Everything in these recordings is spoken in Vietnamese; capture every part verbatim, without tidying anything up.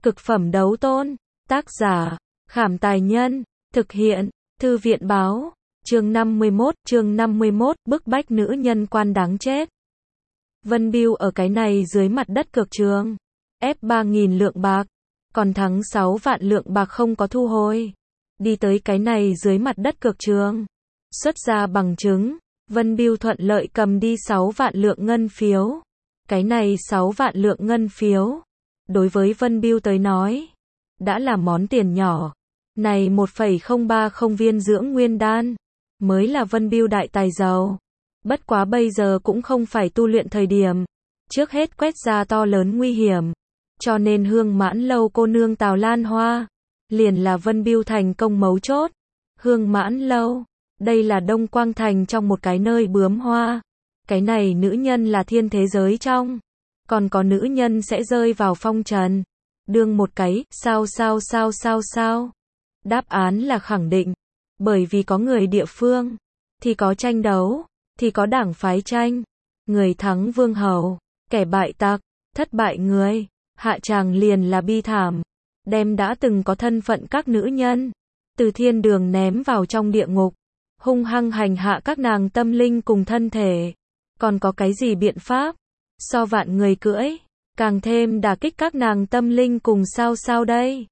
Cực phẩm đấu tôn. Tác giả, Khảm Tài Nhân. Thực hiện, Thư viện Báo. Chương năm mươi mốt, chương năm mươi mốt, bức bách nữ nhân quan đáng chết. Vân Biêu ở cái này dưới mặt đất cược trường. Ép ba nghìn lượng bạc. Còn thắng sáu vạn lượng bạc không có thu hồi. Đi tới cái này dưới mặt đất cược trường. Xuất ra bằng chứng. Vân Biêu thuận lợi cầm đi sáu vạn lượng ngân phiếu. Cái này sáu vạn lượng ngân phiếu. Đối với Vân Biêu tới nói. Đã là món tiền nhỏ. Này một phẩy không ba không viên dưỡng nguyên đan. Mới là Vân Biêu đại tài giàu. Bất quá bây giờ cũng không phải tu luyện thời điểm. Trước hết quét ra to lớn nguy hiểm. Cho nên Hương Mãn Lâu cô nương Tào Lan Hoa. Liền là Vân Biêu thành công mấu chốt. Hương Mãn Lâu. Đây là Đông Quang Thành trong một cái nơi bướm hoa. Cái này nữ nhân là thiên thế giới trong. Còn có nữ nhân sẽ rơi vào phong trần. Đương một cái, sao sao sao sao sao. Đáp án là khẳng định. Bởi vì có người địa phương. Thì có tranh đấu. Thì có đảng phái tranh. Người thắng vương hầu. Kẻ bại tặc. Thất bại người. Hạ tràng liền là bi thảm. Đem đã từng có thân phận các nữ nhân. Từ thiên đường ném vào trong địa ngục. Hung hăng hành hạ các nàng tâm linh cùng thân thể. Còn có cái gì biện pháp? So vạn người cưỡi. Càng thêm đả kích các nàng tâm linh cùng sao sao đây?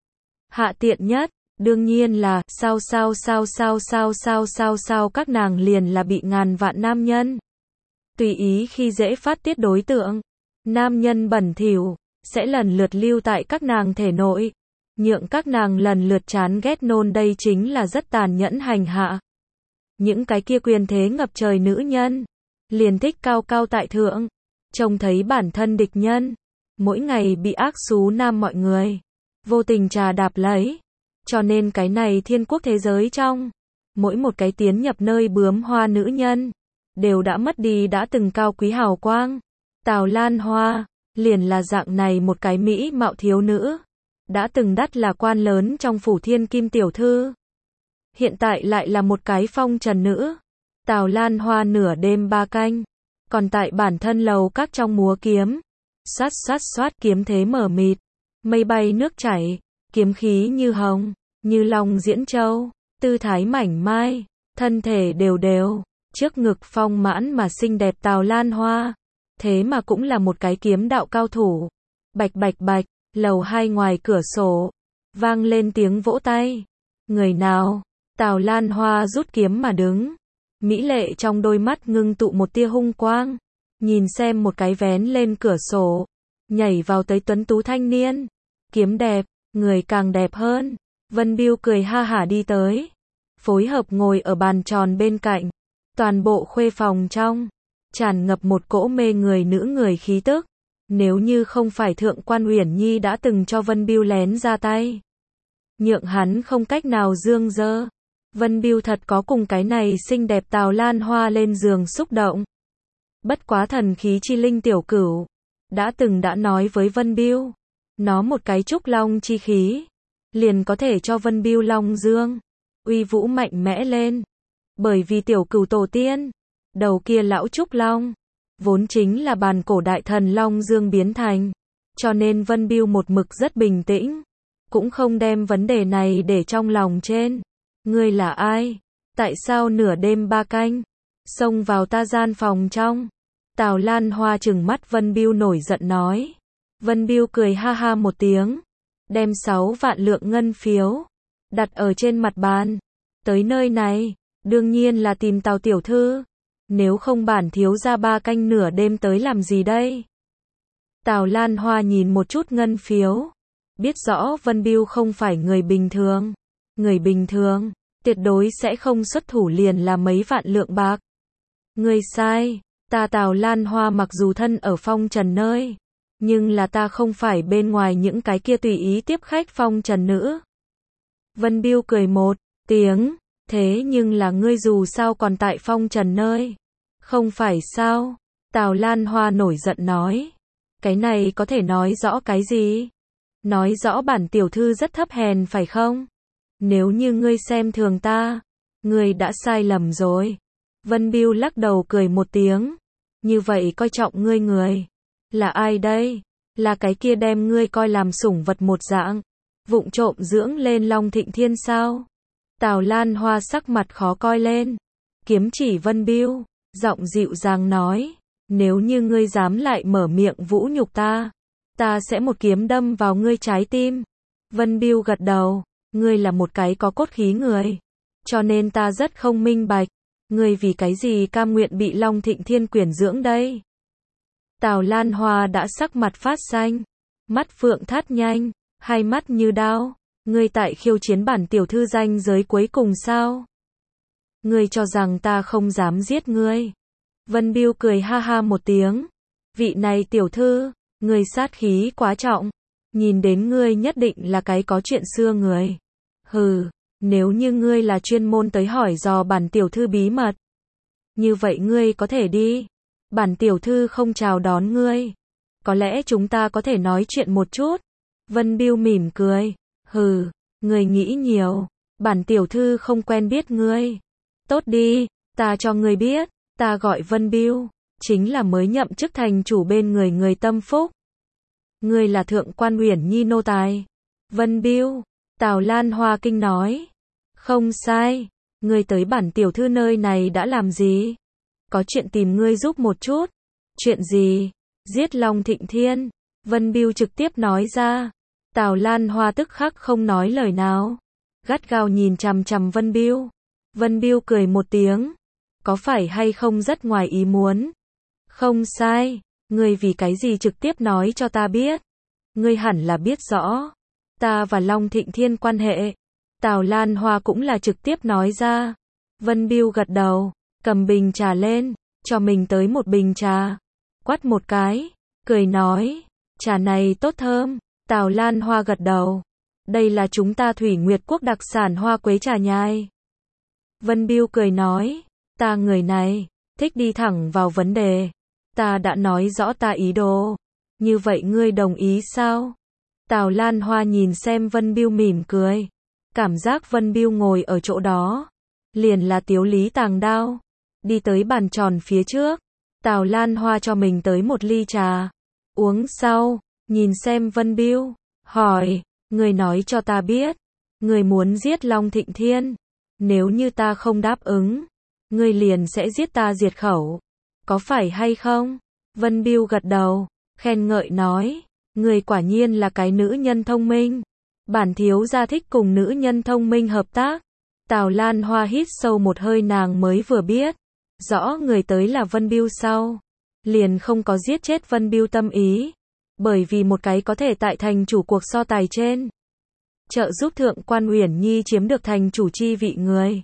Hạ tiện nhất. Đương nhiên là, sao sao sao sao sao sao sao sao các nàng liền là bị ngàn vạn nam nhân. Tùy ý khi dễ phát tiết đối tượng. Nam nhân bẩn thỉu, sẽ lần lượt lưu tại các nàng thể nội. Nhượng các nàng lần lượt chán ghét nôn đây chính là rất tàn nhẫn hành hạ. Những cái kia quyền thế ngập trời nữ nhân. Liền thích cao cao tại thượng. Trông thấy bản thân địch nhân. Mỗi ngày bị ác xú nam mọi người. Vô tình trà đạp lấy. Cho nên cái này thiên quốc thế giới trong. Mỗi một cái tiến nhập nơi bướm hoa nữ nhân. Đều đã mất đi đã từng cao quý hào quang. Tào Lan Hoa. Liền là dạng này một cái mỹ mạo thiếu nữ. Đã từng đắt là quan lớn trong phủ thiên kim tiểu thư. Hiện tại lại là một cái phong trần nữ. Tào Lan Hoa nửa đêm ba canh. Còn tại bản thân lầu các trong múa kiếm. Xoát xoát xoát kiếm thế mở mịt. Mây bay nước chảy. Kiếm khí như hồng. Như long diễn châu. Tư thái mảnh mai. Thân thể đều đều. Trước ngực phong mãn mà xinh đẹp Tào Lan Hoa. Thế mà cũng là một cái kiếm đạo cao thủ. Bạch bạch bạch. Lầu hai ngoài cửa sổ. Vang lên tiếng vỗ tay. Người nào? Tào Lan Hoa rút kiếm mà đứng. Mỹ lệ trong đôi mắt ngưng tụ một tia hung quang. Nhìn xem một cái vén lên cửa sổ. Nhảy vào tới tuấn tú thanh niên. Kiếm đẹp, người càng đẹp hơn. Vân Biêu cười ha hả đi tới. Phối hợp ngồi ở bàn tròn bên cạnh. Toàn bộ khuê phòng trong. Tràn ngập một cỗ mê người nữ người khí tức. Nếu như không phải Thượng quan Uyển Nhi đã từng cho Vân Biêu lén ra tay. Nhượng hắn không cách nào dương dơ. Vân Biêu thật có cùng cái này xinh đẹp Tào Lan Hoa lên giường xúc động. Bất quá thần khí chi linh tiểu cửu. Đã từng đã nói với Vân Biêu. Nó một cái trúc long chi khí. Liền có thể cho Vân Biêu long dương. Uy vũ mạnh mẽ lên. Bởi vì tiểu cửu tổ tiên. Đầu kia lão trúc long. Vốn chính là bàn cổ đại thần long dương biến thành. Cho nên Vân Biêu một mực rất bình tĩnh. Cũng không đem vấn đề này để trong lòng trên. Ngươi là ai? Tại sao nửa đêm ba canh? Xông vào ta gian phòng trong. Tào Lan Hoa trừng mắt Vân Biêu nổi giận nói. Vân Biêu cười ha ha một tiếng. Đem sáu vạn lượng ngân phiếu. Đặt ở trên mặt bàn. Tới nơi này. Đương nhiên là tìm Tào tiểu thư. Nếu không bản thiếu ra ba canh nửa đêm tới làm gì đây? Tào Lan Hoa nhìn một chút ngân phiếu. Biết rõ Vân Biêu không phải người bình thường. Người bình thường. Tuyệt đối sẽ không xuất thủ liền là mấy vạn lượng bạc. Ngươi sai. Ta Tào Lan Hoa mặc dù thân ở phong trần nơi. Nhưng là ta không phải bên ngoài những cái kia tùy ý tiếp khách phong trần nữ. Vân Biêu cười một tiếng. Thế nhưng là ngươi dù sao còn tại phong trần nơi. Không phải sao? Tào Lan Hoa nổi giận nói. Cái này có thể nói rõ cái gì? Nói rõ bản tiểu thư rất thấp hèn phải không? Nếu như ngươi xem thường ta, ngươi đã sai lầm rồi. Vân Biêu lắc đầu cười một tiếng. Như vậy coi trọng ngươi người. Là ai đây? Là cái kia đem ngươi coi làm sủng vật một dạng, vụng trộm dưỡng lên Long Thịnh Thiên sao? Tào Lan Hoa sắc mặt khó coi lên, kiếm chỉ Vân Bưu, giọng dịu dàng nói, nếu như ngươi dám lại mở miệng vũ nhục ta, ta sẽ một kiếm đâm vào ngươi trái tim. Vân Bưu gật đầu, ngươi là một cái có cốt khí người, cho nên ta rất không minh bạch, ngươi vì cái gì cam nguyện bị Long Thịnh Thiên quyển dưỡng đây? Tào Lan Hoa đã sắc mặt phát xanh, mắt phượng thắt nhanh, hai mắt như đao, ngươi tại khiêu chiến bản tiểu thư danh giới cuối cùng sao? Ngươi cho rằng ta không dám giết ngươi? Vân Bưu cười ha ha một tiếng, vị này tiểu thư, ngươi sát khí quá trọng, nhìn đến ngươi nhất định là cái có chuyện xưa người. Hừ, nếu như ngươi là chuyên môn tới hỏi dò bản tiểu thư bí mật, như vậy ngươi có thể đi, bản tiểu thư không chào đón ngươi. Có lẽ chúng ta có thể nói chuyện một chút. Vân Bưu mỉm cười, hừ, ngươi nghĩ nhiều, bản tiểu thư không quen biết ngươi. Tốt đi, ta cho ngươi biết, ta gọi Vân Bưu, chính là mới nhậm chức thành chủ bên người người tâm phúc. Ngươi là thượng quan Uyển Nhi nô tài. Vân Bưu, Tào Lan Hoa kinh nói, không sai, ngươi tới bản tiểu thư nơi này đã làm gì? Có chuyện tìm ngươi giúp một chút. Chuyện gì? Giết Long Thịnh Thiên. Vân Bưu trực tiếp nói ra. Tào Lan Hoa tức khắc không nói lời nào, gắt gao nhìn chằm chằm Vân Bưu. Vân Bưu cười một tiếng, có phải hay không rất ngoài ý muốn? Không sai, ngươi vì cái gì trực tiếp nói cho ta biết? Ngươi hẳn là biết rõ, ta và Long Thịnh Thiên quan hệ. Tào Lan Hoa cũng là trực tiếp nói ra. Vân Bưu gật đầu, cầm bình trà lên, cho mình tới một bình trà, quát một cái, cười nói, trà này tốt thơm. Tào Lan Hoa gật đầu, đây là chúng ta Thủy Nguyệt Quốc đặc sản hoa quế trà nhai. Vân Bưu cười nói, ta người này, thích đi thẳng vào vấn đề, ta đã nói rõ ta ý đồ, như vậy ngươi đồng ý sao? Tào Lan Hoa nhìn xem Vân Bưu mỉm cười, cảm giác Vân Bưu ngồi ở chỗ đó, liền là tiếu lý tàng đao, đi tới bàn tròn phía trước, Tào Lan Hoa cho mình tới một ly trà, uống sau, nhìn xem Vân Bưu, hỏi, ngươi nói cho ta biết, ngươi muốn giết Long Thịnh Thiên, nếu như ta không đáp ứng, ngươi liền sẽ giết ta diệt khẩu, có phải hay không? Vân Bưu gật đầu, khen ngợi nói, ngươi quả nhiên là cái nữ nhân thông minh, bản thiếu gia thích cùng nữ nhân thông minh hợp tác. Tào Lan Hoa hít sâu một hơi, nàng mới vừa biết rõ người tới là Vân Bưu sau, liền không có giết chết Vân Bưu tâm ý, bởi vì một cái có thể tại thành chủ cuộc so tài trên trợ giúp thượng quan Uyển Nhi chiếm được thành chủ chi vị người.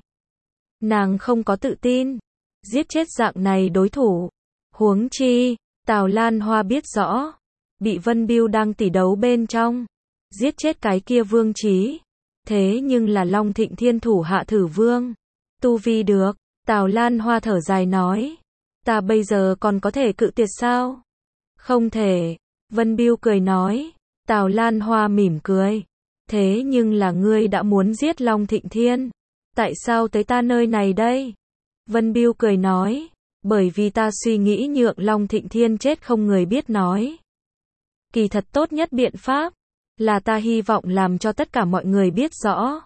Nàng không có tự tin giết chết dạng này đối thủ. Huống chi, Tào Lan Hoa biết rõ, bị Vân Bưu đang tỉ đấu bên trong giết chết cái kia Vương Chí, thế nhưng là Long Thịnh Thiên thủ hạ thử vương, tu vi được. Tào Lan Hoa thở dài nói, ta bây giờ còn có thể cự tuyệt sao? Không thể. Vân Bưu cười nói. Tào Lan Hoa mỉm cười, thế nhưng là ngươi đã muốn giết Long Thịnh Thiên, tại sao tới ta nơi này đây? Vân Bưu cười nói, bởi vì ta suy nghĩ nhượng Long Thịnh Thiên chết không người biết nói. Kỳ thật tốt nhất biện pháp là ta hy vọng làm cho tất cả mọi người biết rõ,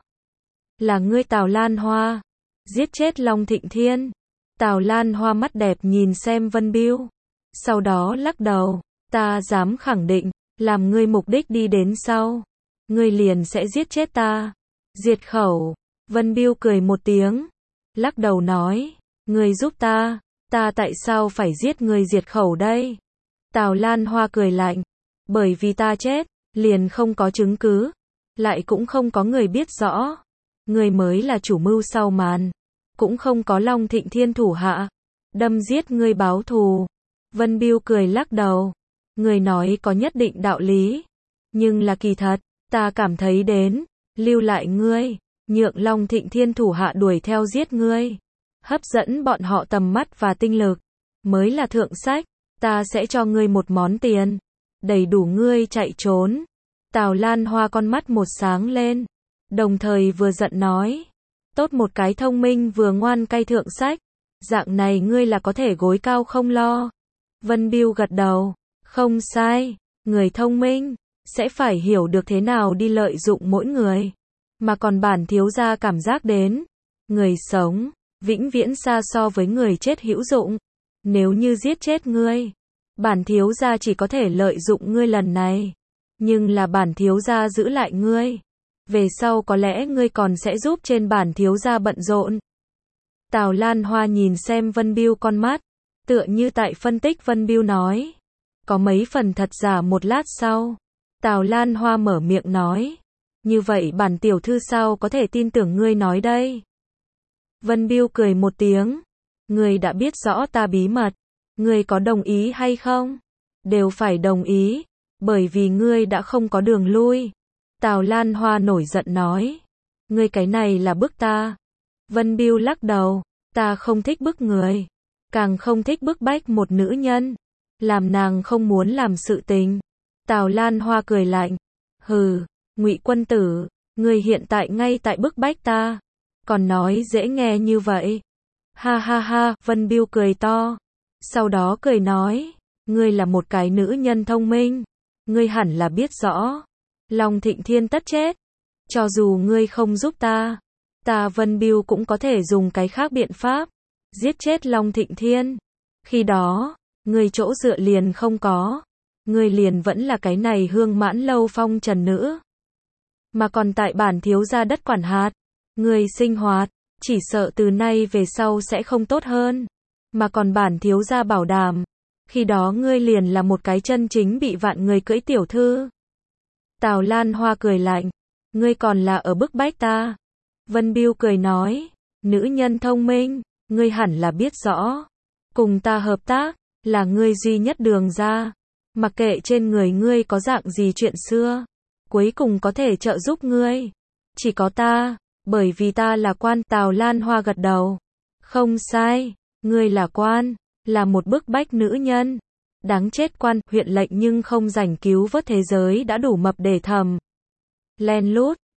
là ngươi Tào Lan Hoa giết chết Long Thịnh Thiên. Tào Lan Hoa mắt đẹp nhìn xem Vân Bưu, sau đó lắc đầu, ta dám khẳng định, làm ngươi mục đích đi đến sau, ngươi liền sẽ giết chết ta. Diệt khẩu. Vân Bưu cười một tiếng, lắc đầu nói, ngươi giúp ta, ta tại sao phải giết ngươi diệt khẩu đây? Tào Lan Hoa cười lạnh, bởi vì ta chết, liền không có chứng cứ, lại cũng không có người biết rõ, ngươi mới là chủ mưu sau màn, cũng không có Long Thịnh Thiên thủ hạ đâm giết ngươi báo thù. Vân Bưu cười lắc đầu, ngươi nói có nhất định đạo lý, nhưng là kỳ thật, ta cảm thấy đến, lưu lại ngươi, nhượng Long Thịnh Thiên thủ hạ đuổi theo giết ngươi, hấp dẫn bọn họ tầm mắt và tinh lực, mới là thượng sách. Ta sẽ cho ngươi một món tiền, đầy đủ ngươi chạy trốn. Tào Lan Hoa con mắt một sáng lên, đồng thời vừa giận nói, tốt một cái thông minh vừa ngoan cay thượng sách, dạng này ngươi là có thể gối cao không lo. Vân Bưu gật đầu, không sai, Người thông minh sẽ phải hiểu được thế nào đi lợi dụng mỗi người. Mà còn bản thiếu gia cảm giác đến, người sống vĩnh viễn xa so với người chết hữu dụng. Nếu như giết chết ngươi, bản thiếu gia chỉ có thể lợi dụng ngươi lần này, nhưng là bản thiếu gia giữ lại ngươi, về sau có lẽ ngươi còn sẽ giúp trên bản thiếu gia bận rộn. Tào Lan Hoa nhìn xem Vân Bưu con mắt, tựa như tại phân tích Vân Bưu nói, có mấy phần thật giả. Một lát sau, Tào Lan Hoa mở miệng nói, như vậy bản tiểu thư sao có thể tin tưởng ngươi nói đây? Vân Bưu cười một tiếng, ngươi đã biết rõ ta bí mật, ngươi có đồng ý hay không? Đều phải đồng ý, bởi vì ngươi đã không có đường lui. Tào Lan Hoa nổi giận nói, ngươi cái này là bức ta. Vân Bưu lắc đầu, ta không thích bức người, càng không thích bức bách một nữ nhân, làm nàng không muốn làm sự tình. Tào Lan Hoa cười lạnh, hừ, Ngụy Quân Tử, ngươi hiện tại ngay tại bức bách ta, còn nói dễ nghe như vậy. Ha ha ha, Vân Bưu cười to, sau đó cười nói, ngươi là một cái nữ nhân thông minh, ngươi hẳn là biết rõ, Long Thịnh Thiên tất chết, cho dù ngươi không giúp ta, ta Vân Bưu cũng có thể dùng cái khác biện pháp, giết chết Long Thịnh Thiên. Khi đó, ngươi chỗ dựa liền không có, ngươi liền vẫn là cái này Hương Mãn Lâu phong trần nữ. Mà còn tại bản thiếu gia đất quản hạt, ngươi sinh hoạt, chỉ sợ từ nay về sau sẽ không tốt hơn. Mà còn bản thiếu gia bảo đảm, khi đó ngươi liền là một cái chân chính bị vạn người cưỡi tiểu thư. Tào Lan Hoa cười lạnh, ngươi còn là ở bức bách ta. Vân Bưu cười nói, nữ nhân thông minh, ngươi hẳn là biết rõ, cùng ta hợp tác, là ngươi duy nhất đường ra. Mặc kệ trên người ngươi có dạng gì chuyện xưa, cuối cùng có thể trợ giúp ngươi, chỉ có ta, bởi vì ta là quan. Tào Lan Hoa gật đầu, không sai, ngươi là quan, là một bức bách nữ nhân. Đáng chết quan, huyện lệnh nhưng không rảnh cứu vớt thế giới đã đủ mập để thầm. Len lút,